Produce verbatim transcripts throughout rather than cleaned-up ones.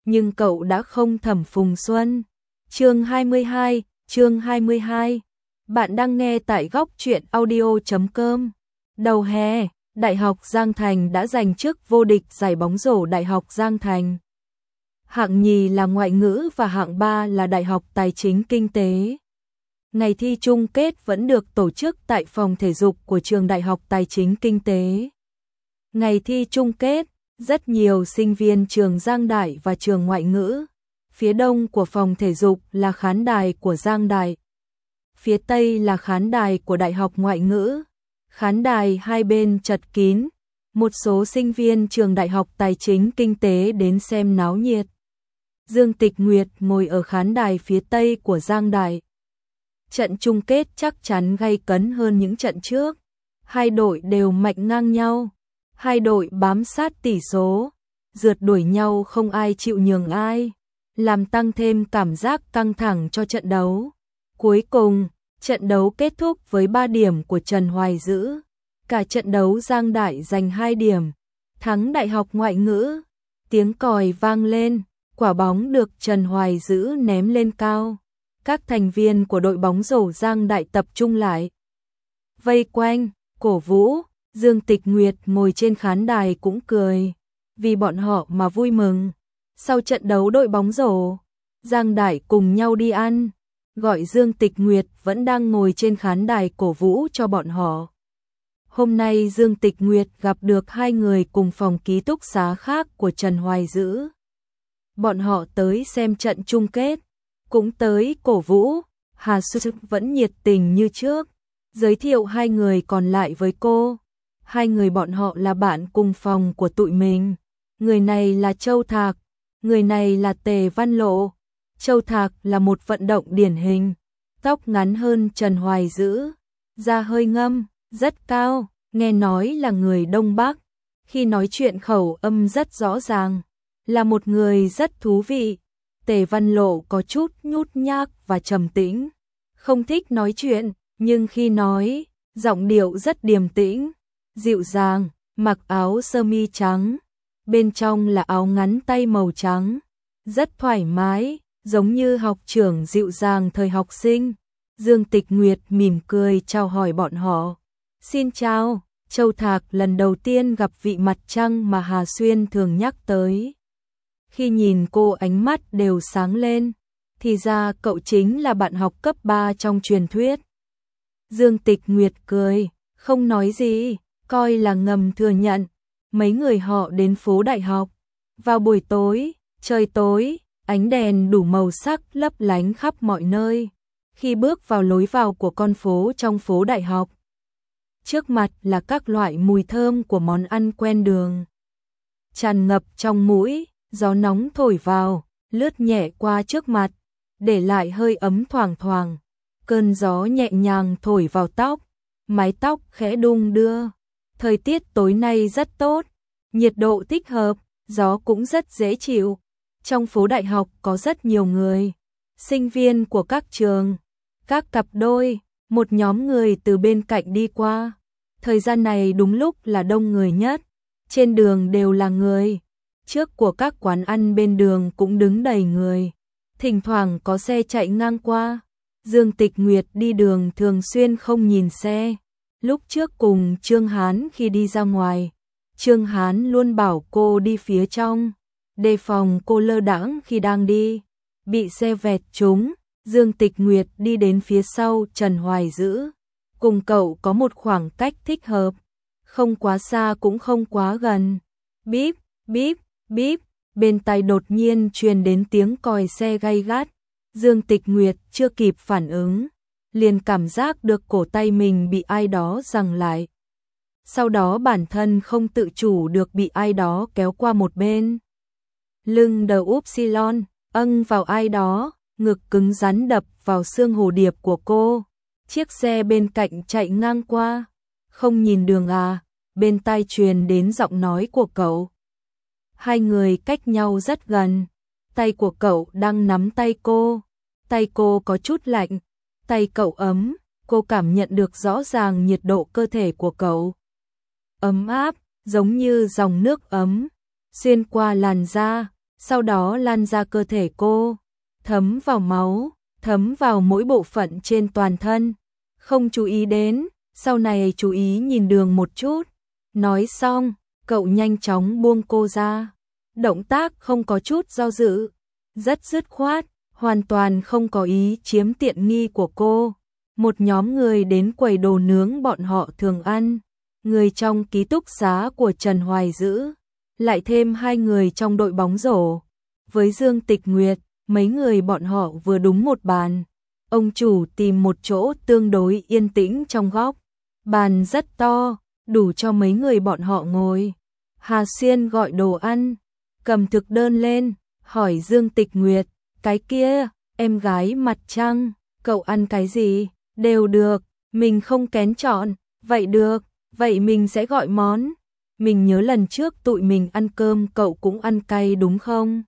nhưng cậu đã không thẩm Phùng Xuân. Chương hai mươi hai, chương hai mươi hai. Bạn đang nghe tại góc truyện audio chấm com. Đầu hè, Đại học Giang Thành đã giành chức vô địch giải bóng rổ Đại học Giang Thành. Hạng nhì là ngoại ngữ và hạng ba là Đại học Tài chính Kinh tế. Ngày thi chung kết vẫn được tổ chức tại phòng thể dục của trường Đại học Tài chính Kinh tế. Ngày thi chung kết, rất nhiều sinh viên trường Giang Đại và trường ngoại ngữ. Phía đông của phòng thể dục là khán đài của Giang Đại. Phía tây là khán đài của Đại học Ngoại ngữ. Khán đài hai bên chật kín, một số sinh viên trường Đại học Tài chính Kinh tế đến xem náo nhiệt. Dương Tịch Nguyệt ngồi ở khán đài phía tây của Giang Đại. Trận chung kết chắc chắn gay cấn hơn những trận trước. Hai đội đều mạnh ngang nhau. Hai đội bám sát tỷ số, rượt đuổi nhau không ai chịu nhường ai, làm tăng thêm cảm giác căng thẳng cho trận đấu. Cuối cùng, trận đấu kết thúc với ba điểm của Trần Hoài Dữ. Cả trận đấu Giang Đại giành hai điểm, thắng Đại học Ngoại ngữ. Tiếng còi vang lên, quả bóng được Trần Hoài Dữ ném lên cao. Các thành viên của đội bóng rổ Giang Đại tập trung lại, vây quanh, cổ vũ. Dương Tịch Nguyệt ngồi trên khán đài cũng cười, vì bọn họ mà vui mừng. Sau trận đấu đội bóng rổ, Giang Đại cùng nhau đi ăn, gọi Dương Tịch Nguyệt vẫn đang ngồi trên khán đài cổ vũ cho bọn họ. Hôm nay Dương Tịch Nguyệt gặp được hai người cùng phòng ký túc xá khác của Trần Hoài Dữ. Bọn họ tới xem trận chung kết, cũng tới cổ vũ. Hà Sư vẫn nhiệt tình như trước, giới thiệu hai người còn lại với cô. Hai người bọn họ là bạn cùng phòng của tụi mình. Người này là Châu Thạc, người này là Tề Văn Lộ. Châu Thạc là một vận động điển hình, tóc ngắn hơn Trần Hoài Dữ, da hơi ngâm, rất cao, nghe nói là người Đông Bắc. Khi nói chuyện khẩu âm rất rõ ràng, là một người rất thú vị. Tề Văn Lộ có chút nhút nhát và trầm tĩnh, không thích nói chuyện, nhưng khi nói, giọng điệu rất điềm tĩnh, dịu dàng, mặc áo sơ mi trắng, bên trong là áo ngắn tay màu trắng, rất thoải mái, giống như học trưởng dịu dàng thời học sinh. Dương Tịch Nguyệt mỉm cười chào hỏi bọn họ. Xin chào, Châu Thạc lần đầu tiên gặp vị mặt trăng mà Hà Xuyên thường nhắc tới. Khi nhìn cô ánh mắt đều sáng lên, thì ra cậu chính là bạn học cấp ba trong truyền thuyết. Dương Tịch Nguyệt cười, không nói gì, coi là ngầm thừa nhận. Mấy người họ đến phố Đại học. Vào buổi tối, trời tối, ánh đèn đủ màu sắc lấp lánh khắp mọi nơi. Khi bước vào lối vào của con phố trong phố Đại học, trước mặt là các loại mùi thơm của món ăn quen đường, tràn ngập trong mũi. Gió nóng thổi vào, lướt nhẹ qua trước mặt, để lại hơi ấm thoảng thoảng. Cơn gió nhẹ nhàng thổi vào tóc, mái tóc khẽ đung đưa. Thời tiết tối nay rất tốt, nhiệt độ thích hợp, gió cũng rất dễ chịu. Trong phố Đại học có rất nhiều người, sinh viên của các trường, các cặp đôi, một nhóm người từ bên cạnh đi qua. Thời gian này đúng lúc là đông người nhất, trên đường đều là người. Trước của các quán ăn bên đường cũng đứng đầy người, thỉnh thoảng có xe chạy ngang qua. Dương Tịch Nguyệt đi đường thường xuyên không nhìn xe. Lúc trước cùng Trương Hán khi đi ra ngoài, Trương Hán luôn bảo cô đi phía trong, đề phòng cô lơ đãng khi đang đi, bị xe vẹt trúng. Dương Tịch Nguyệt đi đến phía sau Trần Hoài Dữ, cùng cậu có một khoảng cách thích hợp, không quá xa cũng không quá gần. Bíp, bíp, bíp, bên tai đột nhiên truyền đến tiếng còi xe gay gắt. Dương Tịch Nguyệt chưa kịp phản ứng, liền cảm giác được cổ tay mình bị ai đó giằng lại. Sau đó bản thân không tự chủ được bị ai đó kéo qua một bên. Lưng đờ upsilon, âng vào ai đó, ngực cứng rắn đập vào xương hồ điệp của cô. Chiếc xe bên cạnh chạy ngang qua. Không nhìn đường à, bên tai truyền đến giọng nói của cậu. Hai người cách nhau rất gần, tay của cậu đang nắm tay cô. Tay cô có chút lạnh, tay cậu ấm, cô cảm nhận được rõ ràng nhiệt độ cơ thể của cậu. Ấm áp, giống như dòng nước ấm, xuyên qua làn da, sau đó lan ra cơ thể cô, thấm vào máu, thấm vào mỗi bộ phận trên toàn thân. Không chú ý đến, sau này chú ý nhìn đường một chút. Nói xong, cậu nhanh chóng buông cô ra. Động tác không có chút do dự, rất dứt khoát, hoàn toàn không có ý chiếm tiện nghi của cô. Một nhóm người đến quầy đồ nướng bọn họ thường ăn, người trong ký túc xá của Trần Hoài Dữ, lại thêm hai người trong đội bóng rổ. Với Dương Tịch Nguyệt, mấy người bọn họ vừa đúng một bàn. Ông chủ tìm một chỗ tương đối yên tĩnh trong góc. Bàn rất to, đủ cho mấy người bọn họ ngồi. Hà Xuyên gọi đồ ăn, cầm thực đơn lên, hỏi Dương Tịch Nguyệt, cái kia, em gái mặt trăng, cậu ăn cái gì? Đều được, mình không kén chọn, vậy được, vậy mình sẽ gọi món. Mình nhớ lần trước tụi mình ăn cơm cậu cũng ăn cay đúng không?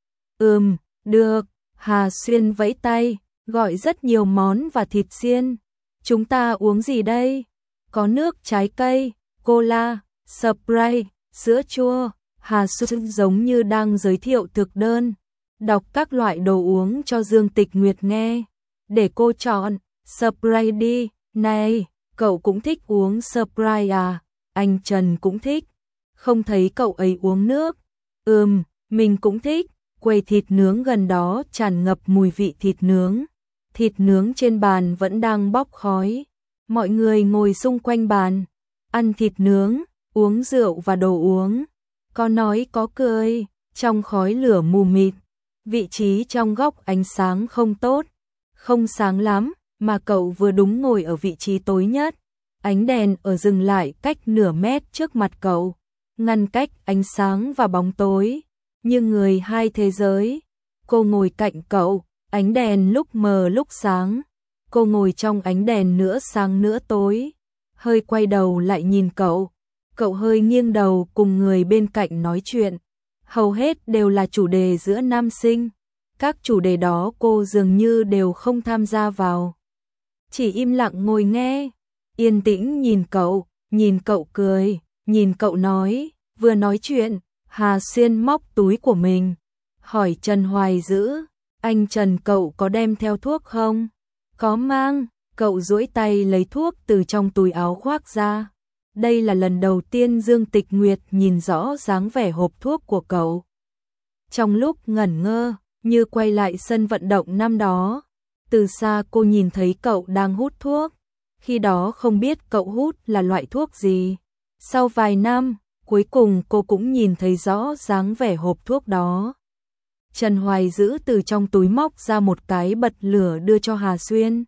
Ừm, được, Hà Xuyên vẫy tay, gọi rất nhiều món và thịt xiên. Chúng ta uống gì đây? Có nước trái cây, cola, Sprite, sữa chua. Hà Xuyên giống như đang giới thiệu thực đơn, đọc các loại đồ uống cho Dương Tịch Nguyệt nghe. Để cô chọn, Sprite đi, này, cậu cũng thích uống Sprite à? Anh Trần cũng thích. Không thấy cậu ấy uống nước. Ừm, mình cũng thích. Quầy thịt nướng gần đó tràn ngập mùi vị thịt nướng. Thịt nướng trên bàn vẫn đang bốc khói. Mọi người ngồi xung quanh bàn, ăn thịt nướng, uống rượu và đồ uống. Có nói có cười, trong khói lửa mù mịt. Vị trí trong góc ánh sáng không tốt, không sáng lắm, mà cậu vừa đúng ngồi ở vị trí tối nhất. Ánh đèn ở dừng lại cách nửa mét trước mặt cậu, ngăn cách ánh sáng và bóng tối, như người hai thế giới. Cô ngồi cạnh cậu, ánh đèn lúc mờ lúc sáng. Cô ngồi trong ánh đèn nửa sáng nửa tối, hơi quay đầu lại nhìn cậu. Cậu hơi nghiêng đầu cùng người bên cạnh nói chuyện. Hầu hết đều là chủ đề giữa nam sinh. Các chủ đề đó cô dường như đều không tham gia vào, chỉ im lặng ngồi nghe, yên tĩnh nhìn cậu, nhìn cậu cười, nhìn cậu nói. Vừa nói chuyện, Hà Xuyên móc túi của mình, hỏi Trần Hoài Dữ, anh Trần cậu có đem theo thuốc không? Có mang, cậu duỗi tay lấy thuốc từ trong túi áo khoác ra. Đây là lần đầu tiên Dương Tịch Nguyệt nhìn rõ dáng vẻ hộp thuốc của cậu. Trong lúc ngẩn ngơ, như quay lại sân vận động năm đó, từ xa cô nhìn thấy cậu đang hút thuốc. Khi đó không biết cậu hút là loại thuốc gì. Sau vài năm, cuối cùng cô cũng nhìn thấy rõ dáng vẻ hộp thuốc đó. Trần Hoài Dữ từ trong túi móc ra một cái bật lửa đưa cho Hà Xuyên.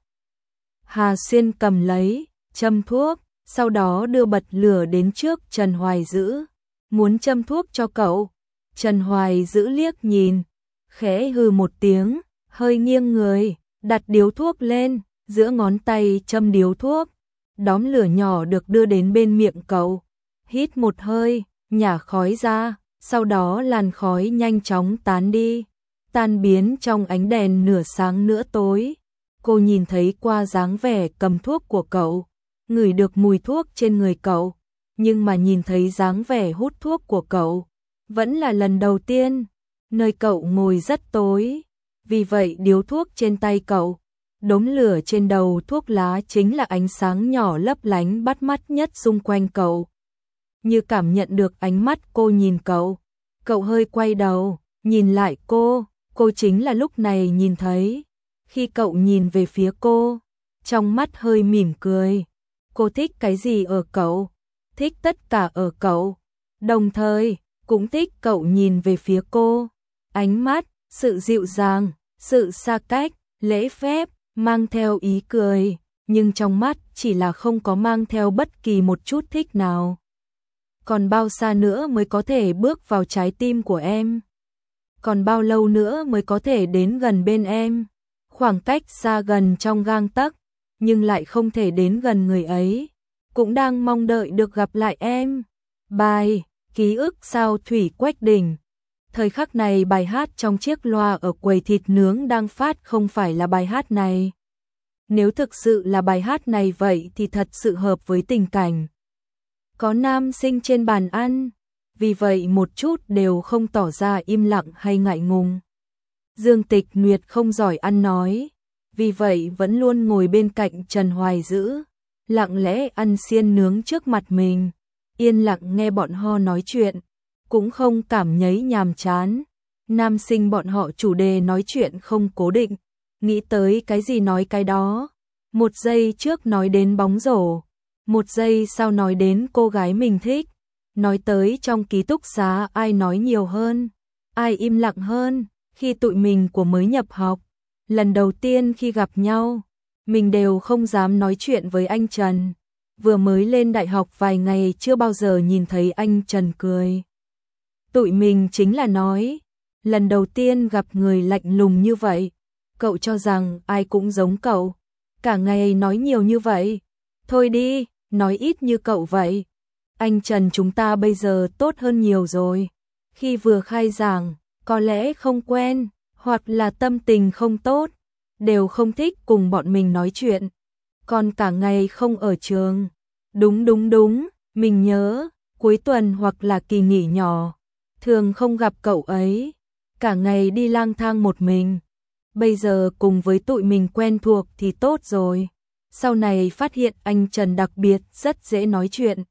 Hà Xuyên cầm lấy, châm thuốc, sau đó đưa bật lửa đến trước Trần Hoài Dữ, muốn châm thuốc cho cậu. Trần Hoài Dữ liếc nhìn, khẽ hừ một tiếng, hơi nghiêng người, đặt điếu thuốc lên, giữa ngón tay châm điếu thuốc. Đóm lửa nhỏ được đưa đến bên miệng cậu, hít một hơi, nhả khói ra, sau đó làn khói nhanh chóng tán đi, tan biến trong ánh đèn nửa sáng nửa tối. Cô nhìn thấy qua dáng vẻ cầm thuốc của cậu, ngửi được mùi thuốc trên người cậu, nhưng mà nhìn thấy dáng vẻ hút thuốc của cậu, vẫn là lần đầu tiên. Nơi cậu ngồi rất tối, vì vậy điếu thuốc trên tay cậu, đốm lửa trên đầu thuốc lá chính là ánh sáng nhỏ lấp lánh bắt mắt nhất xung quanh cậu. Như cảm nhận được ánh mắt cô nhìn cậu, cậu hơi quay đầu, nhìn lại cô, cô chính là lúc này nhìn thấy. Khi cậu nhìn về phía cô, trong mắt hơi mỉm cười. Cô thích cái gì ở cậu? Thích tất cả ở cậu. Đồng thời, cũng thích cậu nhìn về phía cô. Ánh mắt, sự dịu dàng, sự xa cách, lễ phép, mang theo ý cười, nhưng trong mắt chỉ là không có mang theo bất kỳ một chút thích nào. Còn bao xa nữa mới có thể bước vào trái tim của em? Còn bao lâu nữa mới có thể đến gần bên em? Khoảng cách xa gần trong gang tấc, nhưng lại không thể đến gần người ấy. Cũng đang mong đợi được gặp lại em. Bài, ký ức sao Thủy Quách Đỉnh. Thời khắc này bài hát trong chiếc loa ở quầy thịt nướng đang phát không phải là bài hát này. Nếu thực sự là bài hát này vậy thì thật sự hợp với tình cảnh. Có nam sinh trên bàn ăn, vì vậy một chút đều không tỏ ra im lặng hay ngại ngùng. Dương Tịch Nguyệt không giỏi ăn nói, vì vậy vẫn luôn ngồi bên cạnh Trần Hoài Dữ, lặng lẽ ăn xiên nướng trước mặt mình, yên lặng nghe bọn họ nói chuyện, cũng không cảm thấy nhàm chán. Nam sinh bọn họ chủ đề nói chuyện không cố định, nghĩ tới cái gì nói cái đó. Một giây trước nói đến bóng rổ, một giây sau nói đến cô gái mình thích, nói tới trong ký túc xá ai nói nhiều hơn, ai im lặng hơn. Khi tụi mình của mới nhập học, lần đầu tiên khi gặp nhau, mình đều không dám nói chuyện với anh Trần. Vừa mới lên đại học vài ngày chưa bao giờ nhìn thấy anh Trần cười. Tụi mình chính là nói, lần đầu tiên gặp người lạnh lùng như vậy, cậu cho rằng ai cũng giống cậu, cả ngày nói nhiều như vậy. Thôi đi, nói ít như cậu vậy. Anh Trần chúng ta bây giờ tốt hơn nhiều rồi. Khi vừa khai giảng, có lẽ không quen, hoặc là tâm tình không tốt, đều không thích cùng bọn mình nói chuyện. Còn cả ngày không ở trường. Đúng đúng đúng, mình nhớ, cuối tuần hoặc là kỳ nghỉ nhỏ, thường không gặp cậu ấy, cả ngày đi lang thang một mình. Bây giờ cùng với tụi mình quen thuộc thì tốt rồi. Sau này phát hiện anh Trần đặc biệt rất dễ nói chuyện.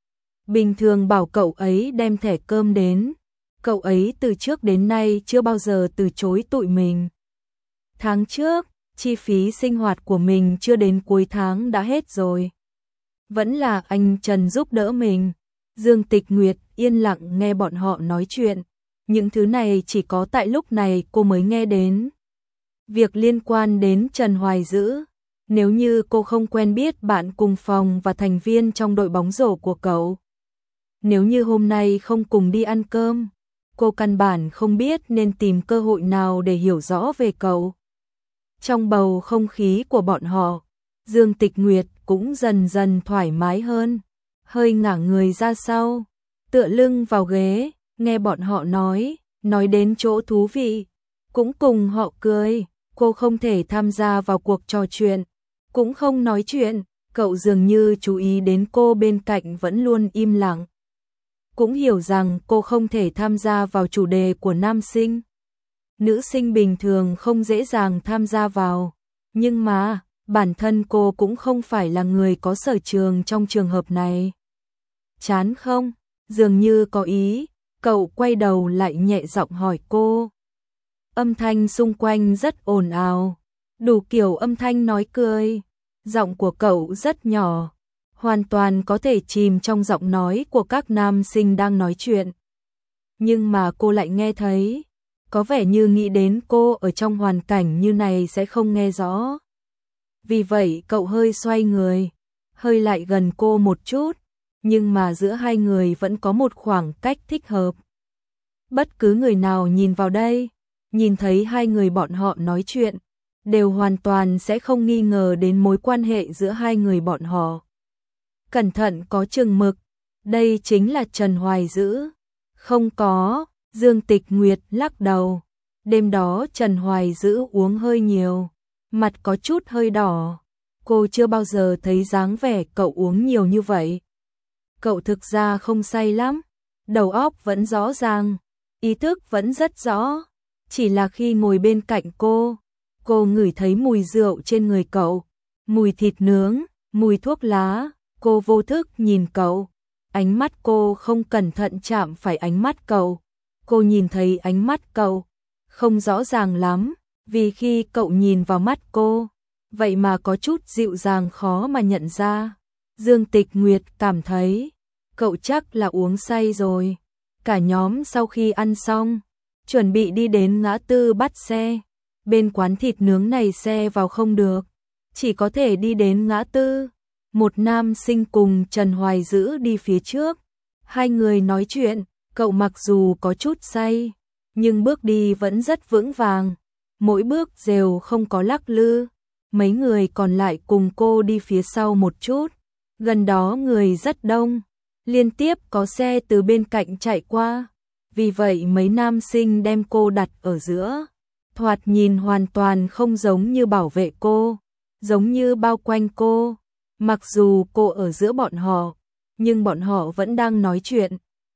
Bình thường bảo cậu ấy đem thẻ cơm đến, cậu ấy từ trước đến nay chưa bao giờ từ chối tụi mình. Tháng trước, chi phí sinh hoạt của mình chưa đến cuối tháng đã hết rồi. Vẫn là anh Trần giúp đỡ mình. Dương Tịch Nguyệt yên lặng nghe bọn họ nói chuyện. Những thứ này chỉ có tại lúc này cô mới nghe đến. Việc liên quan đến Trần Hoài Dữ, nếu như cô không quen biết bạn cùng phòng và thành viên trong đội bóng rổ của cậu, nếu như hôm nay không cùng đi ăn cơm, cô căn bản không biết nên tìm cơ hội nào để hiểu rõ về cậu. Trong bầu không khí của bọn họ, Dương Tịch Nguyệt cũng dần dần thoải mái hơn, hơi ngả người ra sau, tựa lưng vào ghế, nghe bọn họ nói, nói đến chỗ thú vị, cũng cùng họ cười. Cô không thể tham gia vào cuộc trò chuyện, cũng không nói chuyện, cậu dường như chú ý đến cô bên cạnh vẫn luôn im lặng. Cũng hiểu rằng cô không thể tham gia vào chủ đề của nam sinh. Nữ sinh bình thường không dễ dàng tham gia vào, nhưng mà bản thân cô cũng không phải là người có sở trường trong trường hợp này. Chán không? Dường như có ý, cậu quay đầu lại nhẹ giọng hỏi cô. Âm thanh xung quanh rất ồn ào, đủ kiểu âm thanh nói cười. Giọng của cậu rất nhỏ, hoàn toàn có thể chìm trong giọng nói của các nam sinh đang nói chuyện. Nhưng mà cô lại nghe thấy, có vẻ như nghĩ đến cô ở trong hoàn cảnh như này sẽ không nghe rõ. Vì vậy cậu hơi xoay người, hơi lại gần cô một chút, nhưng mà giữa hai người vẫn có một khoảng cách thích hợp. Bất cứ người nào nhìn vào đây, nhìn thấy hai người bọn họ nói chuyện, đều hoàn toàn sẽ không nghi ngờ đến mối quan hệ giữa hai người bọn họ. Cẩn thận có chừng mực, đây chính là Trần Hoài Dữ. Không có, Dương Tịch Nguyệt lắc đầu. Đêm đó Trần Hoài Dữ uống hơi nhiều, mặt có chút hơi đỏ. Cô chưa bao giờ thấy dáng vẻ cậu uống nhiều như vậy. Cậu thực ra không say lắm, đầu óc vẫn rõ ràng, ý thức vẫn rất rõ. Chỉ là khi ngồi bên cạnh cô, cô ngửi thấy mùi rượu trên người cậu, mùi thịt nướng, mùi thuốc lá. Cô vô thức nhìn cậu, ánh mắt cô không cẩn thận chạm phải ánh mắt cậu. Cô nhìn thấy ánh mắt cậu, không rõ ràng lắm, vì khi cậu nhìn vào mắt cô, vậy mà có chút dịu dàng khó mà nhận ra. Dương Tịch Nguyệt cảm thấy, cậu chắc là uống say rồi. Cả nhóm sau khi ăn xong, chuẩn bị đi đến ngã tư bắt xe. Bên quán thịt nướng này xe vào không được, chỉ có thể đi đến ngã tư. Một nam sinh cùng Trần Hoài Dữ đi phía trước. Hai người nói chuyện, cậu mặc dù có chút say, nhưng bước đi vẫn rất vững vàng. Mỗi bước đều không có lắc lư. Mấy người còn lại cùng cô đi phía sau một chút. Gần đó người rất đông, liên tiếp có xe từ bên cạnh chạy qua. Vì vậy mấy nam sinh đem cô đặt ở giữa. Thoạt nhìn hoàn toàn không giống như bảo vệ cô, giống như bao quanh cô. Mặc dù cô ở giữa bọn họ, nhưng bọn họ vẫn đang nói chuyện.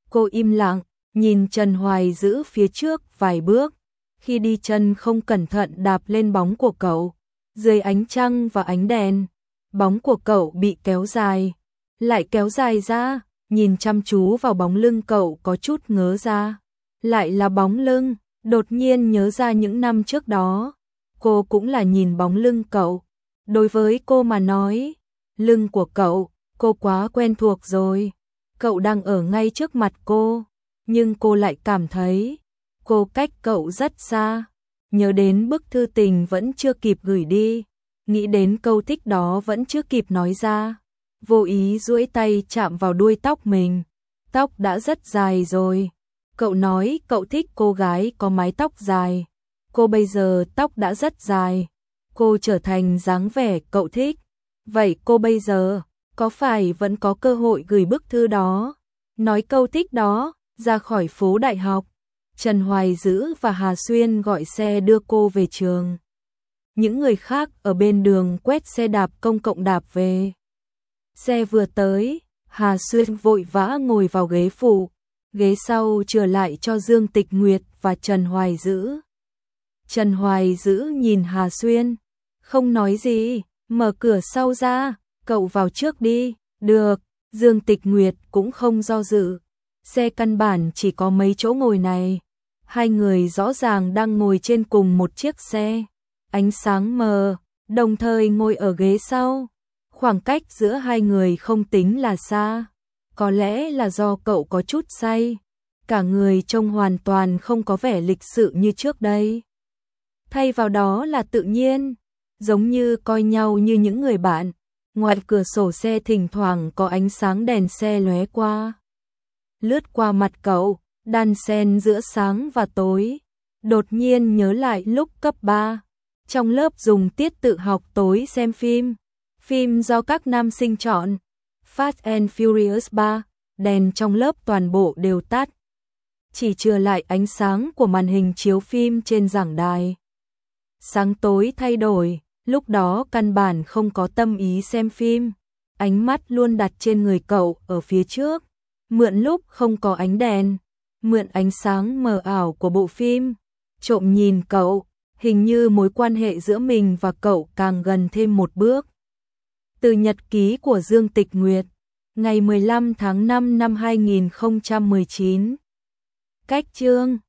Cô im lặng, nhìn Trần Hoài Dữ phía trước vài bước, khi đi chân không cẩn thận đạp lên bóng của cậu. Dưới ánh trăng và ánh đèn, bóng của cậu bị kéo dài, lại kéo dài ra, nhìn chăm chú vào bóng lưng cậu có chút ngớ ra. Lại là bóng lưng, đột nhiên nhớ ra những năm trước đó, cô cũng là nhìn bóng lưng cậu. Đối với cô mà nói, lưng của cậu, cô quá quen thuộc rồi. Cậu đang ở ngay trước mặt cô, nhưng cô lại cảm thấy cô cách cậu rất xa. Nhớ đến bức thư tình vẫn chưa kịp gửi đi, nghĩ đến câu thích đó vẫn chưa kịp nói ra, vô ý duỗi tay chạm vào đuôi tóc mình. Tóc đã rất dài rồi. Cậu nói cậu thích cô gái có mái tóc dài. Cô bây giờ tóc đã rất dài, cô trở thành dáng vẻ cậu thích. Vậy cô bây giờ có phải vẫn có cơ hội gửi bức thư đó, nói câu thích đó, ra khỏi phố đại học? Trần Hoài Dữ và Hà Xuyên gọi xe đưa cô về trường. Những người khác ở bên đường quét xe đạp công cộng đạp về. Xe vừa tới, Hà Xuyên vội vã ngồi vào ghế phụ, ghế sau chừa lại cho Dương Tịch Nguyệt và Trần Hoài Dữ. Trần Hoài Dữ nhìn Hà Xuyên, không nói gì, mở cửa sau ra, cậu vào trước đi. Được, Dương Tịch Nguyệt cũng không do dự. Xe căn bản chỉ có mấy chỗ ngồi này. Hai người rõ ràng đang ngồi trên cùng một chiếc xe. Ánh sáng mờ, đồng thời ngồi ở ghế sau. Khoảng cách giữa hai người không tính là xa. Có lẽ là do cậu có chút say. Cả người trông hoàn toàn không có vẻ lịch sự như trước đây. Thay vào đó là tự nhiên, giống như coi nhau như những người bạn. Ngoài cửa sổ xe thỉnh thoảng có ánh sáng đèn xe lóe qua, lướt qua mặt cậu, đan xen giữa sáng và tối. Đột nhiên nhớ lại lúc cấp ba, trong lớp dùng tiết tự học tối xem phim, phim do các nam sinh chọn, Fast and Furious ba, đèn trong lớp toàn bộ đều tắt, chỉ chừa lại ánh sáng của màn hình chiếu phim trên giảng đài. Sáng tối thay đổi, lúc đó căn bản không có tâm ý xem phim, ánh mắt luôn đặt trên người cậu ở phía trước, mượn lúc không có ánh đèn, mượn ánh sáng mờ ảo của bộ phim, trộm nhìn cậu, hình như mối quan hệ giữa mình và cậu càng gần thêm một bước. Từ nhật ký của Dương Tịch Nguyệt, ngày mười lăm tháng năm năm hai nghìn không trăm mười chín. Cách chương